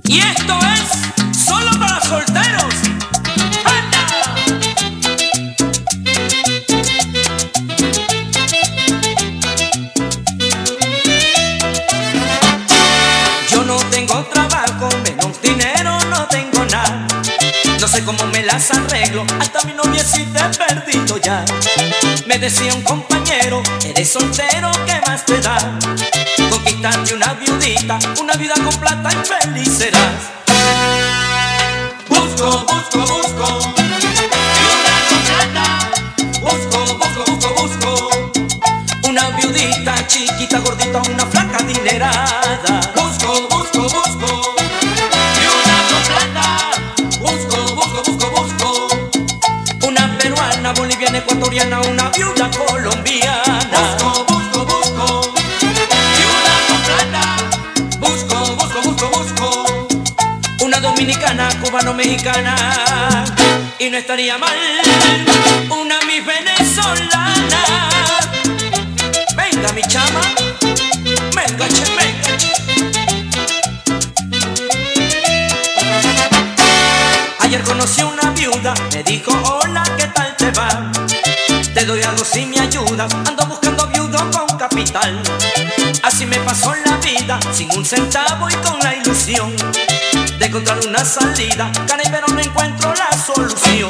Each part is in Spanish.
Y esto es solo para solteros. ¡Anda! Yo no tengo trabajo, menos dinero no tengo nada. No sé cómo me las arreglo, hasta mi noviecita he perdido ya. Me decía un compañero, eres soltero, ¿qué más te da? Conquistarte una viudita, una vida con plata y feliz serás. Busco, busco, busco, viuda con plata. Busco, busco, busco, busco una viudita chiquita, gordita, una flaca adinerada. Busco, busco, busco viuda con plata. Busco, busco, busco, busco una peruana, boliviana, ecuatoriana, una viuda colombiana. Busco, busco, busco viuda con plata. Busco, busco, busco, busco una dominicana, cubano-mexicana. Y no estaría mal una mi venezolana. Venga mi chama, venga che, venga che. Ayer conocí a una viuda, me dijo hola, ¿qué tal te va? Te doy algo si me ayudas, ando buscando viudo con capital. Así me pasó la vida, sin un centavo y con la ilusión de encontrar una salida, caray, pero no encuentro la solución.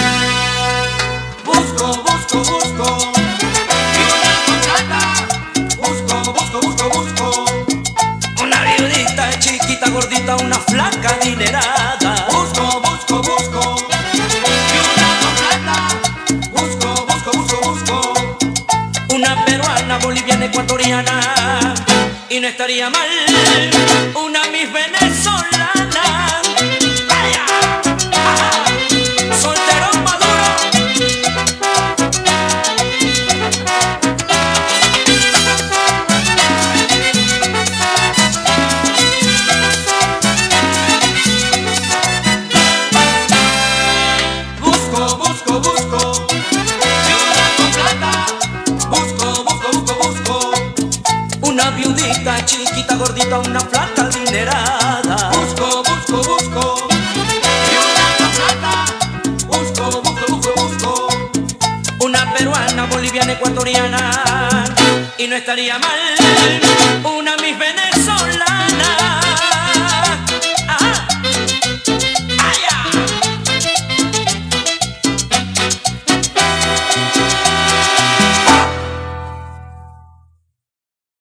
Busco, busco, busco viuda con plata. Busco, busco, busco, busco una viudita chiquita, gordita, una flaca adinerada. Busco, busco, busco viuda con plata. Busco, busco, busco, busco una peruana, boliviana, ecuatoriana. Y no estaría mal una Miss venezolana. ¡Vaya! ¡Ajá! ¡Solterón maduro! Busco, busco, busco viuda con plata. Busco, busco, busco, busco una viudita chiquita, gordita, una flaca adinerada. Busco, busco, busco viuda con plata. Busco, busco, busco, busco una peruana, boliviana, ecuatoriana. Y no estaría mal